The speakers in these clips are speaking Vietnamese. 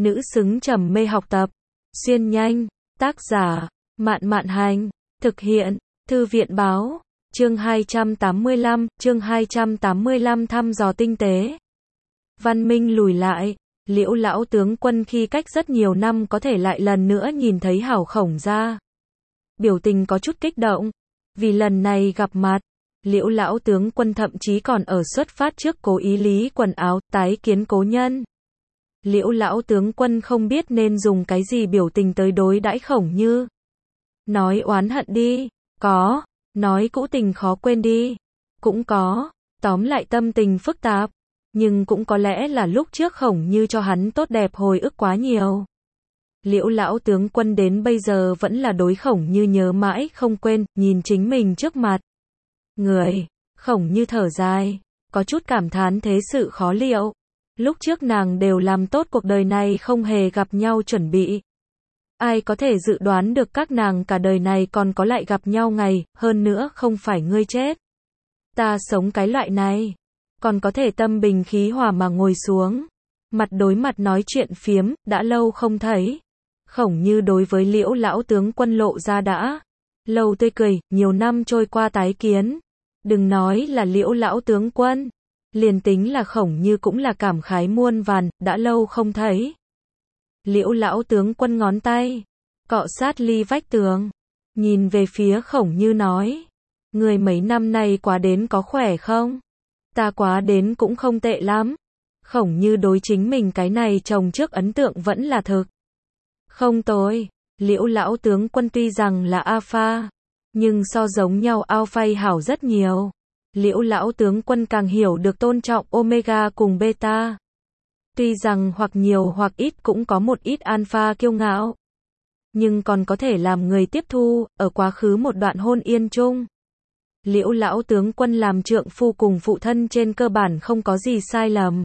nữ xứng trầm mê học tập. Xuyên nhanh, tác giả, Mạn Mạn Hành, thực hiện, Thư viện Báo, chương 285 thăm dò tinh tế. Văn minh lùi lại, Liễu lão tướng quân khi cách rất nhiều năm có thể lại lần nữa nhìn thấy Hảo Khổng gia. Biểu tình có chút kích động, vì lần này gặp mặt, Liễu lão tướng quân thậm chí còn ở xuất phát trước cố ý lý quần áo, tái kiến cố nhân. Liễu lão tướng quân không biết nên dùng cái gì biểu tình tới đối đãi Khổng Như. Nói oán hận đi, có, nói cũ tình khó quên đi, cũng có, tóm lại tâm tình phức tạp, nhưng cũng có lẽ là lúc trước Khổng Như cho hắn tốt đẹp hồi ức quá nhiều. Liễu lão tướng quân đến bây giờ vẫn là đối Khổng Như nhớ mãi không quên, nhìn chính mình trước mặt. Người, Khổng Như thở dài, có chút cảm thán thế sự khó liệu. Lúc trước nàng đều làm tốt cuộc đời này không hề gặp nhau chuẩn bị. Ai có thể dự đoán được các nàng cả đời này còn có lại gặp nhau ngày, hơn nữa không phải ngươi chết. Ta sống cái loại này, còn có thể tâm bình khí hòa mà ngồi xuống, mặt đối mặt nói chuyện phiếm, đã lâu không thấy. Khổng Như đối với Liễu lão tướng quân lộ ra đã lâu tươi cười, nhiều năm trôi qua tái kiến. Đừng nói là Liễu lão tướng quân, liền tính là Khổng Như cũng là cảm khái muôn vàn, đã lâu không thấy. Liễu lão tướng quân ngón tay cọ sát ly vách tường, nhìn về phía Khổng Như nói, người mấy năm nay quá đến có khỏe không? Ta quá đến cũng không tệ lắm. Khổng Như đối chính mình cái này chồng trước ấn tượng vẫn là thực không tồi. Liễu lão tướng quân tuy rằng là alpha, nhưng so giống nhau alpha hảo rất nhiều. Liễu lão tướng quân càng hiểu được tôn trọng omega cùng beta. Tuy rằng hoặc nhiều hoặc ít cũng có một ít alpha kiêu ngạo, nhưng còn có thể làm người tiếp thu, ở quá khứ một đoạn hôn yên chung. Liễu lão tướng quân làm trượng phu cùng phụ thân trên cơ bản không có gì sai lầm.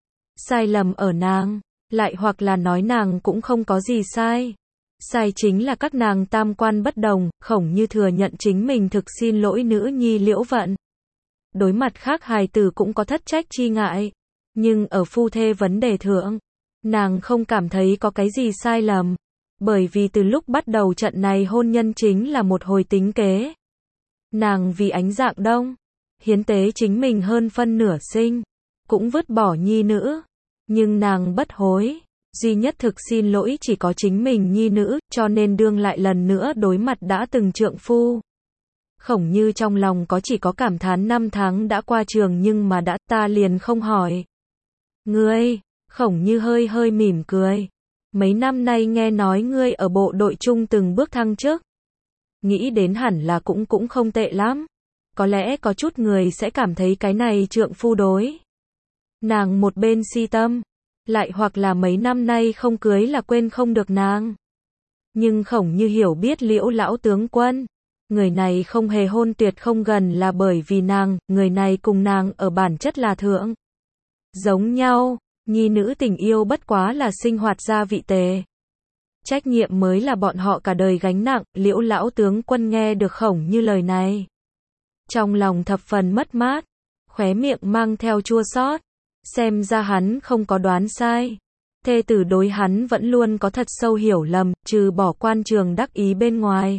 Sai lầm ở nàng, lại hoặc là nói nàng cũng không có gì sai. Sai chính là các nàng tam quan bất đồng, Khổng Như thừa nhận chính mình thực xin lỗi nữ nhi Liễu Vận. Đối mặt khác hài tử cũng có thất trách chi ngại, nhưng ở phu thê vấn đề thượng, nàng không cảm thấy có cái gì sai lầm, bởi vì từ lúc bắt đầu trận này hôn nhân chính là một hồi tính kế. Nàng vì ánh dạng đông, hiến tế chính mình hơn phân nửa sinh, cũng vứt bỏ nhi nữ, nhưng nàng bất hối, duy nhất thực xin lỗi chỉ có chính mình nhi nữ, cho nên đương lại lần nữa đối mặt đã từng trượng phu. Khổng Như trong lòng có chỉ có cảm thán năm tháng đã qua trường nhưng mà đã, ta liền không hỏi. Ngươi, Khổng Như hơi hơi mỉm cười. Mấy năm nay nghe nói ngươi ở bộ đội chung từng bước thăng chức. Nghĩ đến hẳn là cũng không tệ lắm. Có lẽ có chút người sẽ cảm thấy cái này trượng phu đối nàng một bên si tâm, lại hoặc là mấy năm nay không cưới là quên không được nàng. Nhưng Khổng Như hiểu biết Liễu lão tướng quân, người này không hề hôn tuyệt không gần là bởi vì nàng, người này cùng nàng ở bản chất là thượng giống nhau, nhi nữ tình yêu bất quá là sinh hoạt gia vị tề. Trách nhiệm mới là bọn họ cả đời gánh nặng. Liễu lão tướng quân nghe được Khổng Như lời này, trong lòng thập phần mất mát, khóe miệng mang theo chua xót. Xem ra hắn không có đoán sai. Thê tử đối hắn vẫn luôn có thật sâu hiểu lầm, trừ bỏ quan trường đắc ý bên ngoài.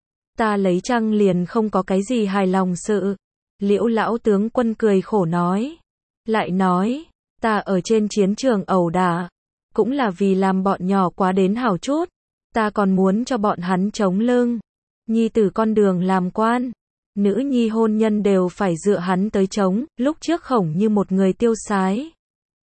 Ta lấy chăng liền không có cái gì hài lòng sự. Liễu lão tướng quân cười khổ nói. Lại nói, ta ở trên chiến trường ẩu đả, cũng là vì làm bọn nhỏ quá đến hảo chút. Ta còn muốn cho bọn hắn chống lưng. Nhi tử con đường làm quan, nữ nhi hôn nhân đều phải dựa hắn tới chống. Lúc trước Khổng Như một người tiêu sái,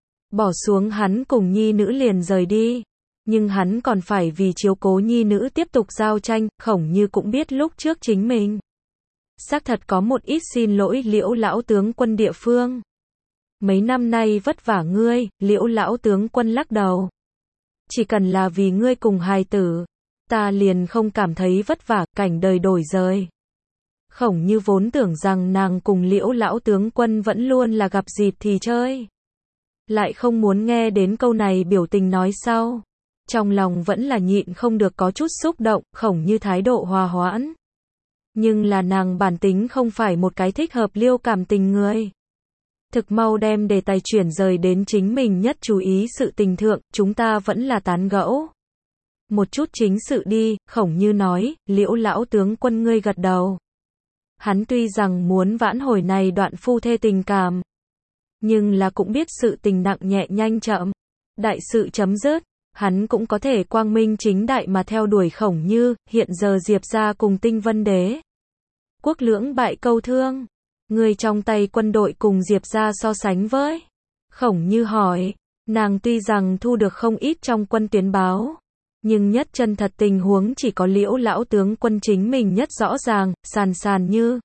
bỏ xuống hắn cùng nhi nữ liền rời đi. Nhưng hắn còn phải vì chiếu cố nhi nữ tiếp tục giao tranh. Khổng Như cũng biết lúc trước chính mình xác thật có một ít xin lỗi Liễu lão tướng quân địa phương. Mấy năm nay vất vả ngươi. Liễu lão tướng quân lắc đầu. Chỉ cần là vì ngươi cùng hài tử, ta liền không cảm thấy vất vả. Cảnh đời đổi rời. Khổng Như vốn tưởng rằng nàng cùng Liễu lão tướng quân vẫn luôn là gặp dịp thì chơi, lại không muốn nghe đến câu này biểu tình nói sau. Trong lòng vẫn là nhịn không được có chút xúc động. Khổng Như thái độ hòa hoãn, nhưng là nàng bản tính không phải một cái thích hợp liêu cảm tình người. Thực mau đem đề tài chuyển rời đến chính mình nhất chú ý sự tình thượng, chúng ta vẫn là tán gẫu. Một chút chính sự đi, Khổng Như nói, Liễu lão tướng quân ngươi gật đầu. Hắn tuy rằng muốn vãn hồi này đoạn phu thê tình cảm, nhưng là cũng biết sự tình nặng nhẹ nhanh chậm. Đại sự chấm dứt, hắn cũng có thể quang minh chính đại mà theo đuổi Khổng Như, hiện giờ Diệp gia cùng Tinh Vân Đế quốc lưỡng bại câu thương. Người trong tay quân đội cùng Diệp gia so sánh với. Khổng Như hỏi, nàng tuy rằng thu được không ít trong quân tuyến báo, nhưng nhất chân thật tình huống chỉ có Liễu lão tướng quân chính mình nhất rõ ràng, sàn như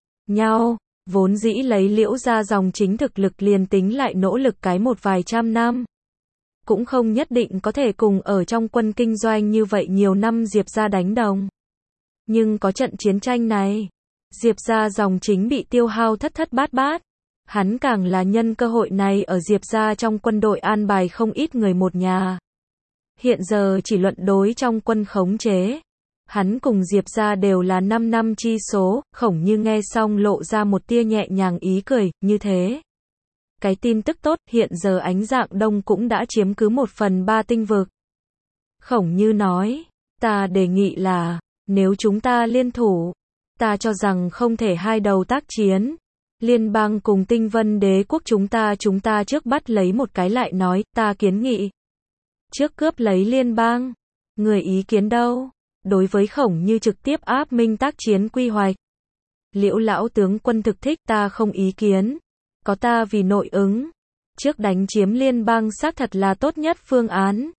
nhau. Vốn dĩ lấy Liễu gia dòng chính thực lực liền tính lại nỗ lực cái một vài trăm năm, cũng không nhất định có thể cùng ở trong quân kinh doanh như vậy nhiều năm Diệp gia đánh đồng. Nhưng có trận chiến tranh này, Diệp gia dòng chính bị tiêu hao thất thất bát bát. Hắn càng là nhân cơ hội này ở Diệp gia trong quân đội an bài không ít người một nhà. Hiện giờ chỉ luận đối trong quân khống chế, hắn cùng Diệp gia đều là 5 năm chi số. Khổng Như nghe xong lộ ra một tia nhẹ nhàng ý cười, như thế. Cái tin tức tốt, hiện giờ Ánh Dạng Đông cũng đã chiếm cứ 1/3 tinh vực. Khổng Như nói, ta đề nghị là, nếu chúng ta liên thủ, ta cho rằng không thể hai đầu tác chiến. Liên bang cùng Tinh Vân Đế quốc chúng ta trước bắt lấy một cái lại nói, ta kiến nghị. Trước cướp lấy liên bang. Người ý kiến đâu? Đối với Khổng Như trực tiếp áp minh tác chiến quy hoạch, Liễu lão tướng quân thực thích, ta không ý kiến. Có ta vì nội ứng. Trước đánh chiếm liên bang xác thật là tốt nhất phương án.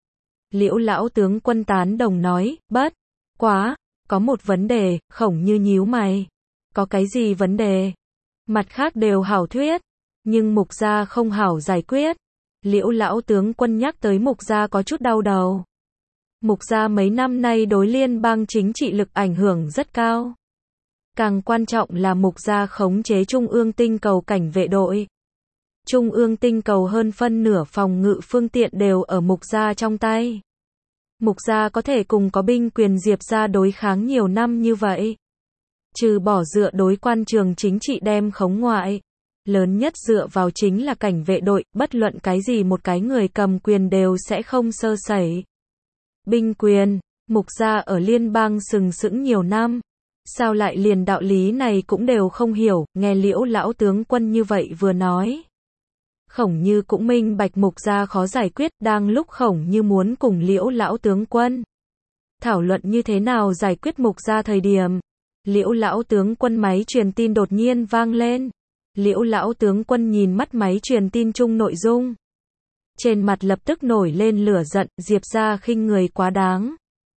Liễu lão tướng quân tán đồng nói, bất quá, có một vấn đề. Khổng Như nhíu mày. Có cái gì vấn đề? Mặt khác đều hảo thuyết, nhưng Mục gia không hảo giải quyết. Liễu lão tướng quân nhắc tới Mục gia có chút đau đầu. Mục gia mấy năm nay đối liên bang chính trị lực ảnh hưởng rất cao. Càng quan trọng là Mục gia khống chế Trung ương tinh cầu cảnh vệ đội. Trung ương tinh cầu hơn phân nửa phòng ngự phương tiện đều ở Mục gia trong tay. Mục gia có thể cùng có binh quyền Diệp gia đối kháng nhiều năm như vậy. Trừ bỏ dựa đối quan trường chính trị đem khống ngoại, lớn nhất dựa vào chính là cảnh vệ đội, bất luận cái gì một cái người cầm quyền đều sẽ không sơ sẩy. Binh quyền, Mục gia ở liên bang sừng sững nhiều năm, sao lại liền đạo lý này cũng đều không hiểu. Nghe Liễu lão tướng quân như vậy vừa nói, Khổng Như cũng minh bạch Mục gia khó giải quyết. Đang lúc Khổng Như muốn cùng Liễu lão tướng quân thảo luận như thế nào giải quyết Mục gia thời điểm, Liễu lão tướng quân máy truyền tin đột nhiên vang lên. Liễu lão tướng quân nhìn mắt máy truyền tin chung nội dung, trên mặt lập tức nổi lên lửa giận, Diệp gia khinh người quá đáng.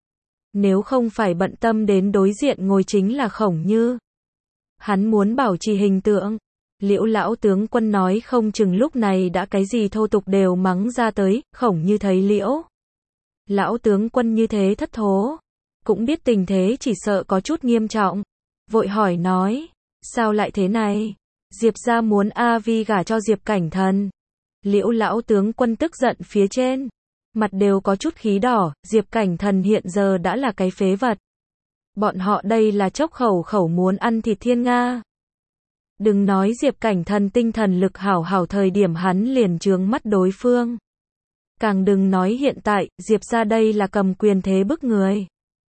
Nếu không phải bận tâm đến đối diện ngồi chính là Khổng Như, hắn muốn bảo trì hình tượng, Liễu lão tướng quân nói không chừng lúc này đã cái gì thô tục đều mắng ra tới. Khổng Như thấy Liễu lão tướng quân như thế thất thố, cũng biết tình thế chỉ sợ có chút nghiêm trọng, vội hỏi nói, sao lại thế này? Diệp gia muốn A Vi gả cho Diệp Cảnh Thần. Liễu lão tướng quân tức giận phía trên, mặt đều có chút khí đỏ. Diệp Cảnh Thần hiện giờ đã là cái phế vật, bọn họ đây là chốc khẩu muốn ăn thịt thiên nga. Đừng nói Diệp Cảnh Thần tinh thần lực hảo thời điểm hắn liền trướng mắt đối phương, càng đừng nói hiện tại, Diệp gia đây là cầm quyền thế bức người.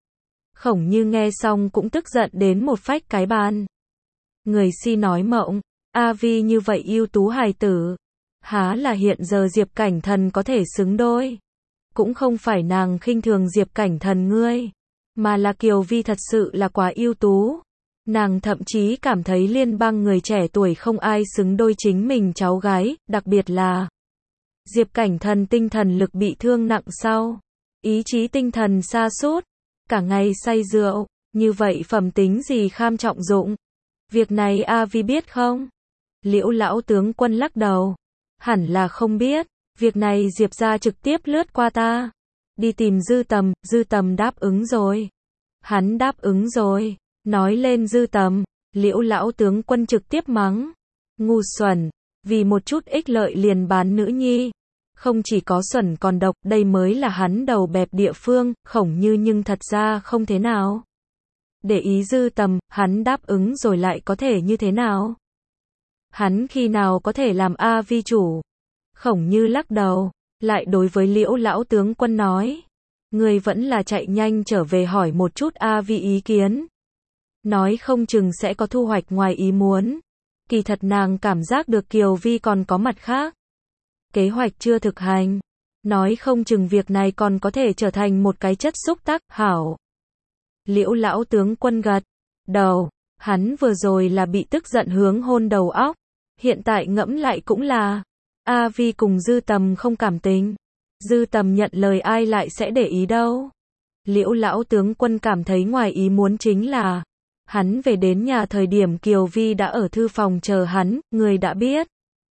Khổng Như nghe xong cũng tức giận đến một phách cái bàn. Người si nói mộng, A Vi như vậy ưu tú hài tử, há là hiện giờ Diệp Cảnh Thần có thể xứng đôi. Cũng không phải nàng khinh thường Diệp Cảnh Thần ngươi, mà là Kiều Vi thật sự là quá ưu tú. Nàng thậm chí cảm thấy liên bang người trẻ tuổi không ai xứng đôi chính mình cháu gái, đặc biệt là Diệp Cảnh Thần tinh thần lực bị thương nặng sau, ý chí tinh thần sa sút, cả ngày say rượu, như vậy phẩm tính gì kham trọng dụng. Việc này A Vi biết không? Liễu lão tướng quân lắc đầu, hẳn là không biết, việc này Diệp gia trực tiếp lướt qua ta, đi tìm Dư Tầm đáp ứng rồi. Hắn đáp ứng rồi. Nói lên Dư Tầm, Liễu lão tướng quân trực tiếp mắng, ngu xuẩn, vì một chút ích lợi liền bán nữ nhi. Không chỉ có xuẩn còn độc, đây mới là hắn đầu bẹp địa phương. Khổng Như nhưng thật ra không thế nào để ý Dư Tầm, hắn đáp ứng rồi lại có thể như thế nào? Hắn khi nào có thể làm A Vi chủ? Khổng Như lắc đầu, lại đối với Liễu lão tướng quân nói. Ngươi vẫn là chạy nhanh trở về hỏi một chút A Vi ý kiến. Nói không chừng sẽ có thu hoạch ngoài ý muốn. Kỳ thật nàng cảm giác được Kiều Vi còn có mặt khác. Kế hoạch chưa thực hành. Nói không chừng việc này còn có thể trở thành một cái chất xúc tác, hảo. Liễu lão tướng quân gật đầu, hắn vừa rồi là bị tức giận hướng hôn đầu óc. Hiện tại ngẫm lại cũng là, A Vi cùng Dư Tầm không cảm tình. Dư Tầm nhận lời ai lại sẽ để ý đâu. Liễu lão tướng quân cảm thấy ngoài ý muốn chính là, hắn về đến nhà thời điểm Kiều Vi đã ở thư phòng chờ hắn, người đã biết.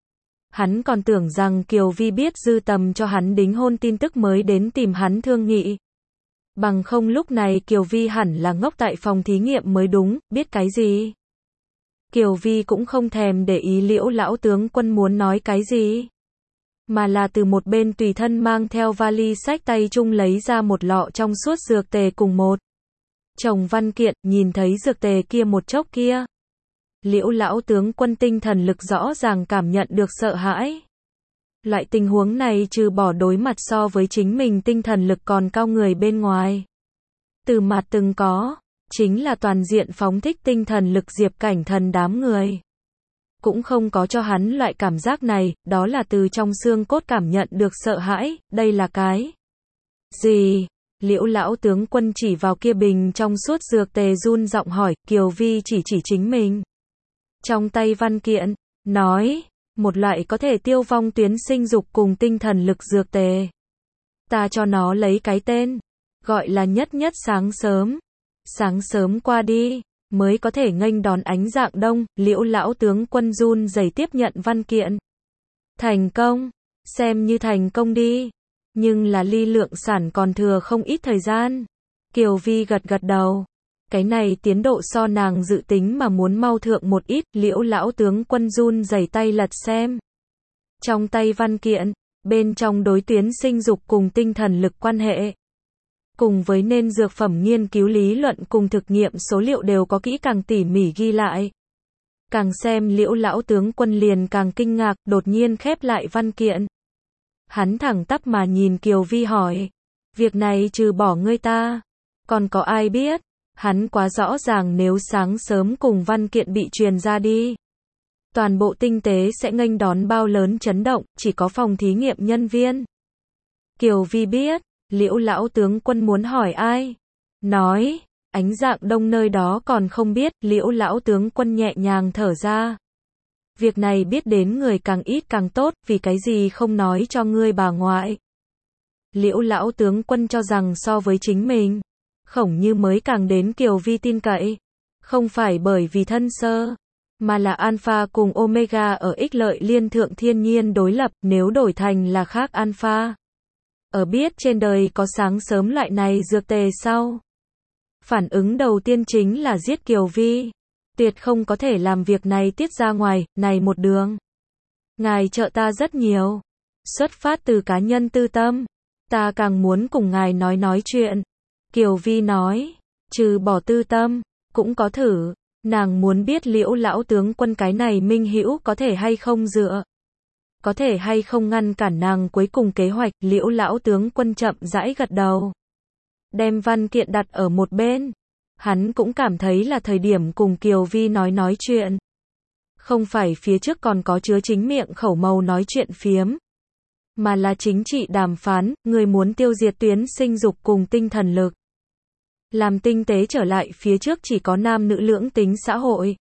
Hắn còn tưởng rằng Kiều Vi biết Dư Tầm cho hắn đính hôn tin tức mới đến tìm hắn thương nghị. Bằng không lúc này Kiều Vi hẳn là ngốc tại phòng thí nghiệm mới đúng, biết cái gì. Kiều Vi cũng không thèm để ý Liễu lão tướng quân muốn nói cái gì. Mà là từ một bên tùy thân mang theo vali sách tay chung lấy ra một lọ trong suốt dược tề cùng một chồng văn kiện, nhìn thấy dược tề kia một chốc kia. Liễu lão tướng quân tinh thần lực rõ ràng cảm nhận được sợ hãi. Loại tình huống này trừ bỏ đối mặt so với chính mình tinh thần lực còn cao người bên ngoài. Từ mặt từng có, chính là toàn diện phóng thích tinh thần lực Diệp Cảnh Thần đám người. Cũng không có cho hắn loại cảm giác này, đó là từ trong xương cốt cảm nhận được sợ hãi, đây là cái gì? Liễu lão tướng quân chỉ vào kia bình trong suốt dược tề run giọng hỏi, Kiều Vi chỉ chính mình. Trong tay văn kiện, nói, một loại có thể tiêu vong tuyến sinh dục cùng tinh thần lực dược tề. Ta cho nó lấy cái tên, gọi là nhất nhất sáng sớm. Sáng sớm qua đi, mới có thể nghênh đón ánh rạng đông, Liễu lão tướng quân run rẩy tiếp nhận văn kiện. Thành công, xem như thành công đi. Nhưng là ly lượng sản còn thừa không ít thời gian. Kiều Vi gật đầu. Cái này tiến độ so nàng dự tính mà muốn mau thượng một ít, Liễu lão tướng quân run rẩy tay lật xem. Trong tay văn kiện, bên trong đối tuyến sinh dục cùng tinh thần lực quan hệ. Cùng với nên dược phẩm nghiên cứu lý luận cùng thực nghiệm số liệu đều có kỹ càng tỉ mỉ ghi lại. Càng xem Liễu lão tướng quân liền càng kinh ngạc, đột nhiên khép lại văn kiện. Hắn thẳng tắp mà nhìn Kiều Vi hỏi, việc này trừ bỏ ngươi ta, còn có ai biết? Hắn quá rõ ràng nếu sáng sớm cùng văn kiện bị truyền ra đi. Toàn bộ tinh tế sẽ nghênh đón bao lớn chấn động, chỉ có phòng thí nghiệm nhân viên. Kiều Vi biết, Liễu lão tướng quân muốn hỏi ai? Nói, ánh rạng đông nơi đó còn không biết, Liễu lão tướng quân nhẹ nhàng thở ra. Việc này biết đến người càng ít càng tốt, vì cái gì không nói cho ngươi bà ngoại. Liễu lão tướng quân cho rằng so với chính mình, Khổng Như mới càng đến Kiều Vi tin cậy. Không phải bởi vì thân sơ, mà là alpha cùng omega ở ích lợi liên thượng thiên nhiên đối lập, nếu đổi thành là khác alpha. Ở biết trên đời có sáng sớm loại này dược tề sau. Phản ứng đầu tiên chính là giết Kiều Vi. Tuyệt không có thể làm việc này tiết ra ngoài, này một đường. Ngài trợ ta rất nhiều. Xuất phát từ cá nhân tư tâm. Ta càng muốn cùng ngài nói chuyện. Kiều Vi nói, trừ bỏ tư tâm, cũng có thử. Nàng muốn biết Liễu lão tướng quân cái này minh hữu có thể hay không dựa. Có thể hay không ngăn cản nàng cuối cùng kế hoạch. Liễu lão tướng quân chậm rãi gật đầu. Đem văn kiện đặt ở một bên. Hắn cũng cảm thấy là thời điểm cùng Kiều Vi nói chuyện. Không phải phía trước còn có chứa chính miệng khẩu màu nói chuyện phiếm. Mà là chính trị đàm phán, người muốn tiêu diệt tuyến sinh dục cùng tinh thần lực. Làm tinh tế trở lại phía trước chỉ có nam nữ lưỡng tính xã hội.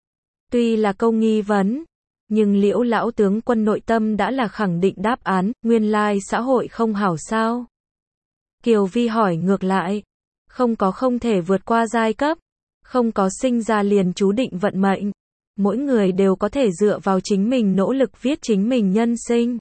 Tuy là câu nghi vấn, nhưng Liễu lão tướng quân nội tâm đã là khẳng định đáp án, nguyên lai xã hội không hảo sao. Kiều Vi hỏi ngược lại, không có không thể vượt qua giai cấp, không có sinh ra liền chú định vận mệnh. Mỗi người đều có thể dựa vào chính mình nỗ lực viết chính mình nhân sinh.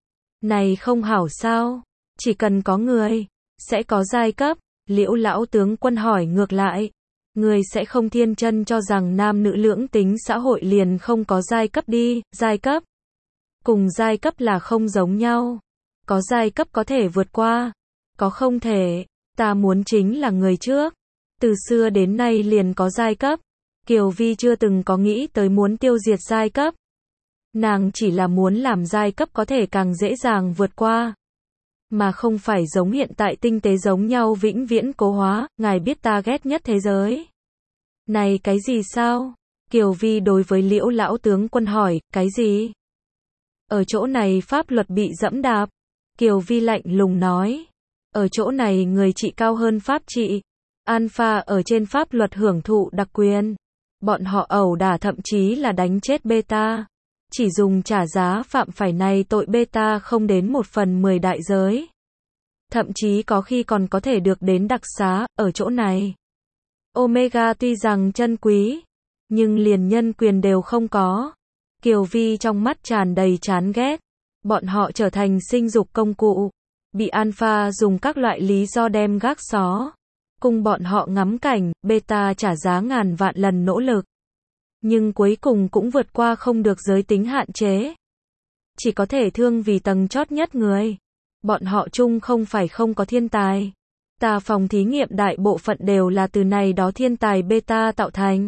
Này không hảo sao? Chỉ cần có người, sẽ có giai cấp. Liễu lão tướng quân hỏi ngược lại, người sẽ không thiên chân cho rằng nam nữ lưỡng tính xã hội liền không có giai cấp đi, giai cấp. Cùng giai cấp là không giống nhau. Có giai cấp có thể vượt qua, có không thể. Ta muốn chính là người trước. Từ xưa đến nay liền có giai cấp. Kiều Vi chưa từng có nghĩ tới muốn tiêu diệt giai cấp. Nàng chỉ là muốn làm giai cấp có thể càng dễ dàng vượt qua. Mà không phải giống hiện tại tinh tế giống nhau vĩnh viễn cố hóa, ngài biết ta ghét nhất thế giới. Này cái gì sao? Kiều Vi đối với Liễu lão tướng quân hỏi, cái gì? Ở chỗ này pháp luật bị dẫm đạp. Kiều Vi lạnh lùng nói. Ở chỗ này người trị cao hơn pháp trị. Alpha ở trên pháp luật hưởng thụ đặc quyền. Bọn họ ẩu đả thậm chí là đánh chết beta. Chỉ dùng trả giá phạm phải này tội beta không đến 1/10 đại giới. Thậm chí có khi còn có thể được đến đặc xá, ở chỗ này. Omega tuy rằng chân quý, nhưng liền nhân quyền đều không có. Kiều Vi trong mắt tràn đầy chán ghét. Bọn họ trở thành sinh dục công cụ. Bị Alpha dùng các loại lý do đem gác xó. Cùng bọn họ ngắm cảnh, beta trả giá ngàn vạn lần nỗ lực. Nhưng cuối cùng cũng vượt qua không được giới tính hạn chế. Chỉ có thể thương vì tầng chót nhất người. Bọn họ chung không phải không có thiên tài. Ta phòng thí nghiệm đại bộ phận đều là từ này đó thiên tài beta tạo thành.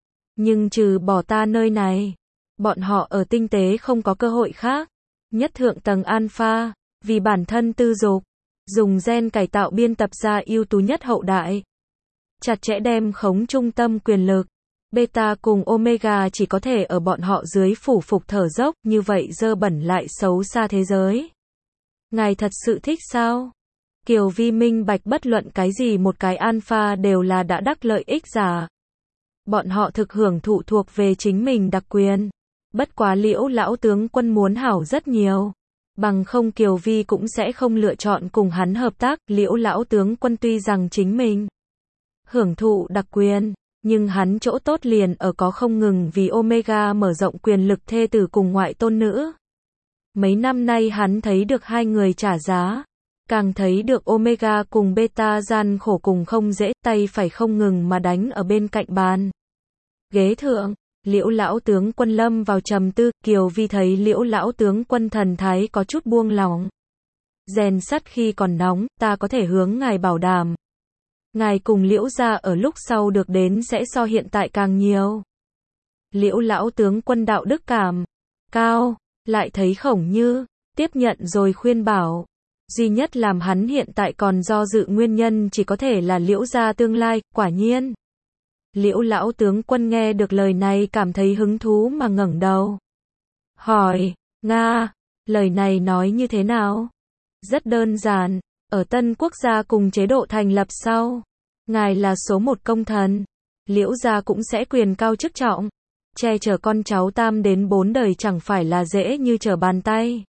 Nhưng trừ bỏ ta nơi này, bọn họ ở tinh tế không có cơ hội khác. Nhất thượng tầng alpha, vì bản thân tư dục, dùng gen cải tạo biên tập ra ưu tú nhất hậu đại. Chặt chẽ đem khống trung tâm quyền lực. Beta cùng Omega chỉ có thể ở bọn họ dưới phủ phục thở dốc, như vậy dơ bẩn lại xấu xa thế giới. Ngài thật sự thích sao? Kiều Vi minh bạch bất luận cái gì một cái alpha đều là đã đắc lợi ích giả. Bọn họ thực hưởng thụ thuộc về chính mình đặc quyền. Bất quá Liễu lão tướng quân muốn hảo rất nhiều. Bằng không Kiều Vi cũng sẽ không lựa chọn cùng hắn hợp tác. Liễu lão tướng quân tuy rằng chính mình hưởng thụ đặc quyền, nhưng hắn chỗ tốt liền ở có không ngừng vì Omega mở rộng quyền lực thê tử cùng ngoại tôn nữ. Mấy năm nay hắn thấy được hai người trả giá, càng thấy được Omega cùng Beta gian khổ cùng không dễ, tay phải không ngừng mà đánh ở bên cạnh bàn ghế thượng. Liễu lão tướng quân lâm vào trầm tư. Kiều Vi thấy Liễu lão tướng quân thần thái có chút buông lỏng. Rèn sắt khi còn nóng, ta có thể hướng ngài bảo đảm. Ngài cùng Liễu gia ở lúc sau được đến sẽ so hiện tại càng nhiều. Liễu lão tướng quân đạo đức cảm cao, lại thấy Khổng Như tiếp nhận rồi khuyên bảo. Duy nhất làm hắn hiện tại còn do dự nguyên nhân chỉ có thể là Liễu gia tương lai. Quả nhiên, Liễu lão tướng quân nghe được lời này cảm thấy hứng thú mà ngẩng đầu. Hỏi, Nga, lời này nói như thế nào? Rất đơn giản, ở Tân Quốc gia cùng chế độ thành lập sau, ngài là số 1 công thần, Liễu gia cũng sẽ quyền cao chức trọng, che chở con cháu 3 đến 4 đời chẳng phải là dễ như trở bàn tay.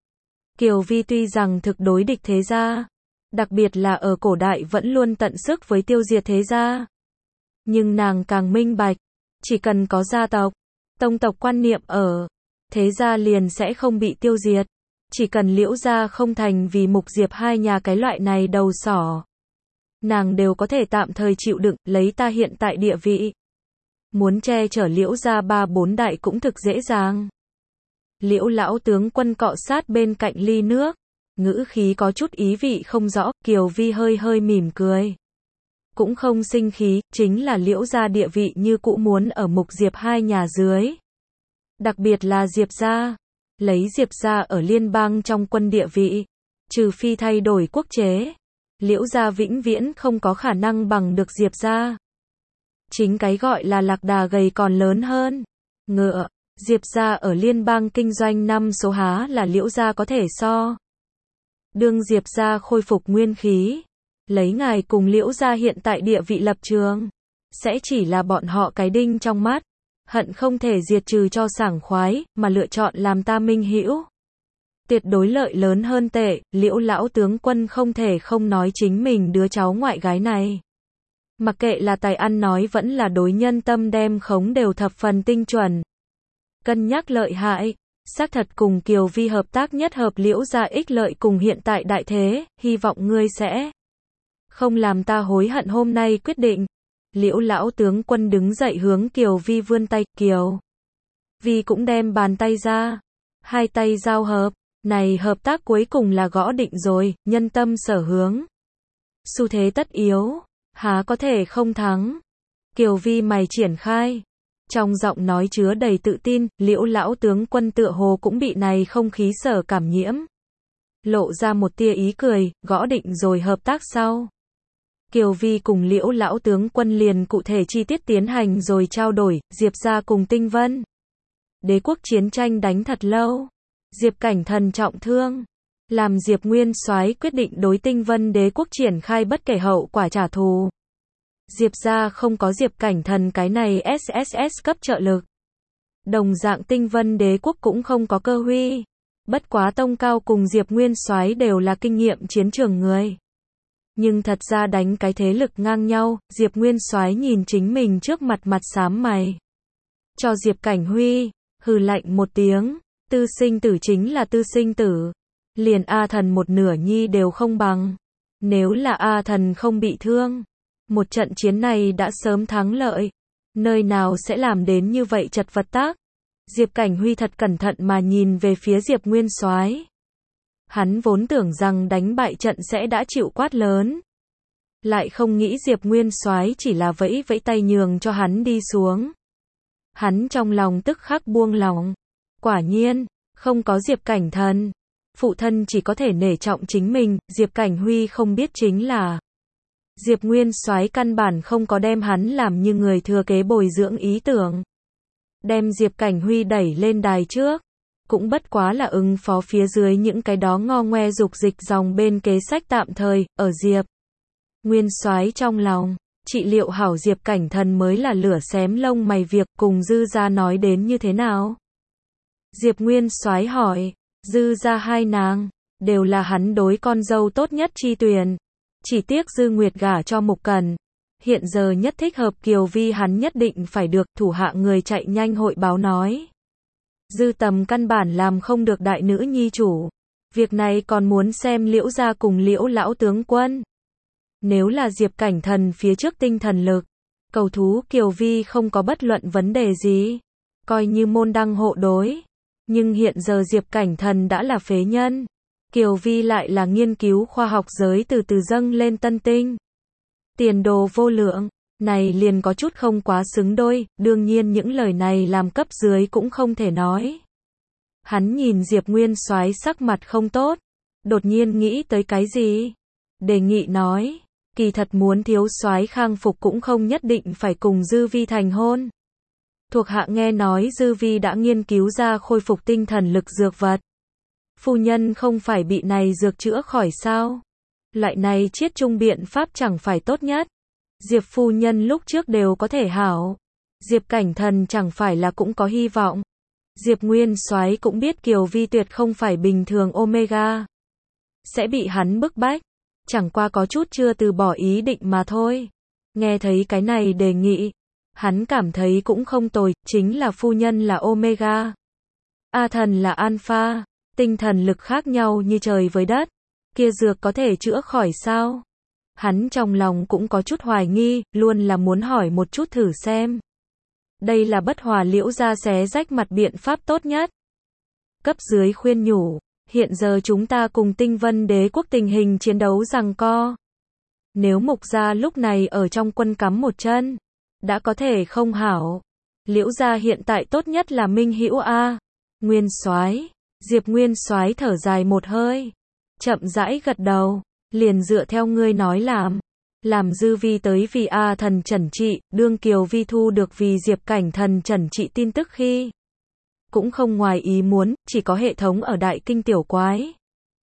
Kiều Vi tuy rằng thực đối địch thế gia, đặc biệt là ở cổ đại vẫn luôn tận sức với tiêu diệt thế gia. Nhưng nàng càng minh bạch, chỉ cần có gia tộc, tông tộc quan niệm ở, thế gia liền sẽ không bị tiêu diệt. Chỉ cần Liễu gia không thành vì Mục Diệp hai nhà cái loại này đầu sỏ, nàng đều có thể tạm thời chịu đựng. Lấy ta hiện tại địa vị, muốn che chở Liễu gia 3-4 đại cũng thực dễ dàng. Liễu lão tướng quân cọ sát bên cạnh ly nước, ngữ khí có chút ý vị không rõ. Kiều Vi hơi hơi mỉm cười, cũng không sinh khí, chính là Liễu gia địa vị như cũ muốn ở Mục Diệp hai nhà dưới. Đặc biệt là Diệp gia, lấy Diệp gia ở liên bang trong quân địa vị, trừ phi thay đổi quốc chế, Liễu gia vĩnh viễn không có khả năng bằng được Diệp gia. Chính cái gọi là lạc đà gầy còn lớn hơn ngựa, Diệp gia ở liên bang kinh doanh 5 số há là Liễu gia có thể so. Đương Diệp gia khôi phục nguyên khí, lấy ngài cùng Liễu gia hiện tại địa vị lập trường, sẽ chỉ là bọn họ cái đinh trong mắt, hận không thể diệt trừ cho sảng khoái, mà lựa chọn làm ta minh hữu. Tuyệt đối lợi lớn hơn tệ. Liễu lão tướng quân không thể không nói chính mình đứa cháu ngoại gái này. Mặc kệ là tài ăn nói vẫn là đối nhân tâm đem khống đều thập phần tinh chuẩn. Cân nhắc lợi hại, xác thật cùng Kiều Vi hợp tác nhất hợp Liễu gia ích lợi cùng hiện tại đại thế, hy vọng ngươi sẽ không làm ta hối hận hôm nay quyết định. Liễu lão tướng quân đứng dậy hướng Kiều Vi vươn tay. Kiều Vi cũng đem bàn tay ra, hai tay giao hợp. Này hợp tác cuối cùng là gõ định rồi, nhân tâm sở hướng, xu thế tất yếu, há có thể không thắng. Kiều Vi mày triển khai, Trong giọng nói chứa đầy tự tin, Liễu lão tướng quân tựa hồ cũng bị này không khí sở cảm nhiễm. Lộ ra một tia ý cười, gõ định rồi hợp tác sau. Kiều Vi cùng Liễu lão tướng quân liền cụ thể chi tiết tiến hành rồi trao đổi, Diệp gia cùng Tinh Vân. Đế quốc chiến tranh đánh thật lâu. Diệp Cảnh Thần trọng thương. Làm Diệp Nguyên Soái quyết định đối Tinh Vân đế quốc triển khai bất kể hậu quả trả thù. Diệp gia không có Diệp Cảnh Thần cái này SSS cấp trợ lực. Đồng dạng Tinh Vân đế quốc cũng không có Cơ Huy. Bất quá Tông Cao cùng Diệp Nguyên Soái đều là kinh nghiệm chiến trường người. Nhưng thật ra đánh cái thế lực ngang nhau, Diệp Nguyên Soái nhìn chính mình trước mặt mặt xám mày. Cho Diệp Cảnh Huy, hừ lạnh một tiếng, tư sinh tử chính là tư sinh tử. Liền A Thần một nửa nhi đều không bằng. Nếu là A Thần không bị thương, một trận chiến này đã sớm thắng lợi. Nơi nào sẽ làm đến như vậy chật vật tác? Diệp Cảnh Huy thật cẩn thận mà nhìn về phía Diệp Nguyên Soái. Hắn vốn tưởng rằng đánh bại trận sẽ đã chịu quát lớn. Lại không nghĩ Diệp Nguyên Soái chỉ là vẫy vẫy tay nhường cho hắn đi xuống. Hắn trong lòng tức khắc buông lòng. Quả nhiên, không có Diệp Cảnh Thần. Phụ thân chỉ có thể nể trọng chính mình, Diệp Cảnh Huy không biết chính là Diệp Nguyên Soái căn bản không có đem hắn làm như người thừa kế bồi dưỡng ý tưởng. Đem Diệp Cảnh Huy đẩy lên đài trước, cũng bất quá là ứng phó phía dưới những cái đó ngo ngoe dục dịch dòng bên kế sách tạm thời, ở Diệp Nguyên Soái trong lòng, trị liệu hảo Diệp Cảnh Thần mới là lửa xém lông mày việc, cùng Dư gia nói đến như thế nào? Diệp Nguyên Soái hỏi, Dư gia hai nàng, đều là hắn đối con dâu tốt nhất chi tuyển. Chỉ tiếc Dư Nguyệt gả cho Mục Cần. Hiện giờ nhất thích hợp Kiều Vi hắn nhất định phải được, thủ hạ người chạy nhanh hội báo nói. Dư Tầm căn bản làm không được đại nữ nhi chủ. Việc này còn muốn xem Liễu gia cùng Liễu lão tướng quân. Nếu là Diệp Cảnh Thần phía trước tinh thần lực, cầu thú Kiều Vi không có bất luận vấn đề gì. Coi như môn đăng hộ đối. Nhưng hiện giờ Diệp Cảnh Thần đã là phế nhân. Kiều Vi lại là nghiên cứu khoa học giới từ từ dâng lên tân tinh. Tiền đồ vô lượng, này liền có chút không quá xứng đôi, đương nhiên những lời này làm cấp dưới cũng không thể nói. Hắn nhìn Diệp Nguyên Soái sắc mặt không tốt, đột nhiên nghĩ tới cái gì? Đề nghị nói, kỳ thật muốn thiếu soái khang phục cũng không nhất định phải cùng Dư Vi thành hôn. Thuộc hạ nghe nói Dư Vi đã nghiên cứu ra khôi phục tinh thần lực dược vật. Phu nhân không phải bị này dược chữa khỏi sao? Loại này chiết trung biện pháp chẳng phải tốt nhất. Diệp phu nhân lúc trước đều có thể hảo. Diệp Cảnh Thần chẳng phải là cũng có hy vọng. Diệp Nguyên Soái cũng biết Kiều Vi tuyệt không phải bình thường Omega. Sẽ bị hắn bức bách. Chẳng qua có chút chưa từ bỏ ý định mà thôi. Nghe thấy cái này đề nghị. Hắn cảm thấy cũng không tồi, chính là phu nhân là Omega. A Thần là Alpha. Tinh thần lực khác nhau như trời với đất. Kia dược có thể chữa khỏi sao? Hắn trong lòng cũng có chút hoài nghi, luôn là muốn hỏi một chút thử xem. Đây là bất hòa Liễu gia xé rách mặt biện pháp tốt nhất. Cấp dưới khuyên nhủ, hiện giờ chúng ta cùng Tinh Vân đế quốc tình hình chiến đấu giằng co. Nếu Mục gia lúc này ở trong quân cắm một chân, đã có thể không hảo. Liễu gia hiện tại tốt nhất là Minh Hữu A. Nguyên Soái, Diệp Nguyên Soái thở dài một hơi, chậm rãi gật đầu, liền dựa theo ngươi nói làm Dư Vi tới vì A Thần trần trị, đương Kiều Vi thu được vì Diệp Cảnh Thần trần trị tin tức khi cũng không ngoài ý muốn, chỉ có hệ thống ở Đại Kinh tiểu quái.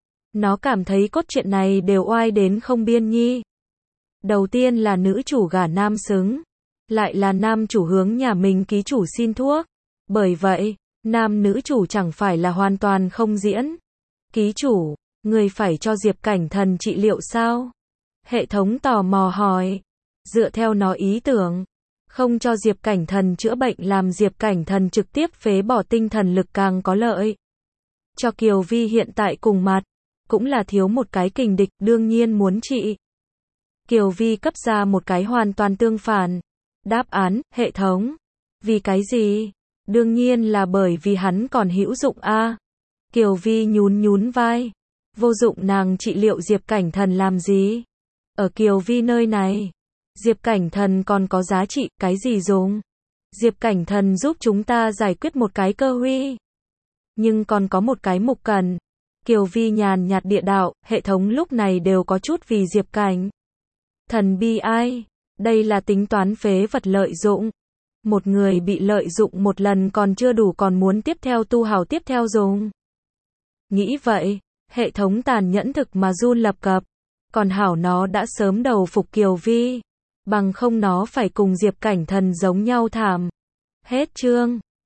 Nó cảm thấy cốt truyện này đều oai đến không biên nhi. Đầu tiên là nữ chủ gả nam xứng, lại là nam chủ hướng nhà mình ký chủ xin thuốc. Bởi vậy, nam nữ chủ chẳng phải là hoàn toàn không diễn. Ký chủ, người phải cho Diệp Cảnh Thần trị liệu sao? Hệ thống tò mò hỏi. Dựa theo nó ý tưởng, không cho Diệp Cảnh Thần chữa bệnh làm Diệp Cảnh Thần trực tiếp phế bỏ tinh thần lực càng có lợi. Cho Kiều Vi hiện tại cùng mặt, cũng là thiếu một cái kình địch, đương nhiên muốn trị. Kiều Vi cấp ra một cái hoàn toàn tương phản. Đáp án, hệ thống. Vì cái gì? Đương nhiên là bởi vì hắn còn hữu dụng a. Kiều Vi nhún vai. Vô dụng, nàng trị liệu Diệp Cảnh Thần làm gì? Ở Kiều Vi nơi này, Diệp Cảnh Thần còn có giá trị, cái gì dùng? Diệp Cảnh Thần giúp chúng ta giải quyết một cái cơ huy. Nhưng còn có một cái mục cần. Kiều Vi nhàn nhạt địa đạo, hệ thống lúc này đều có chút vì Diệp Cảnh Thần bi ai. Đây là tính toán phế vật lợi dụng. Một người bị lợi dụng một lần còn chưa đủ còn muốn tiếp theo tu hào tiếp theo dùng. Nghĩ vậy, hệ thống tàn nhẫn thực mà run lập cập. Còn hảo nó đã sớm đầu phục Kiều Vi. Bằng không nó phải cùng Diệp Cảnh Thần giống nhau thảm. Hết chương.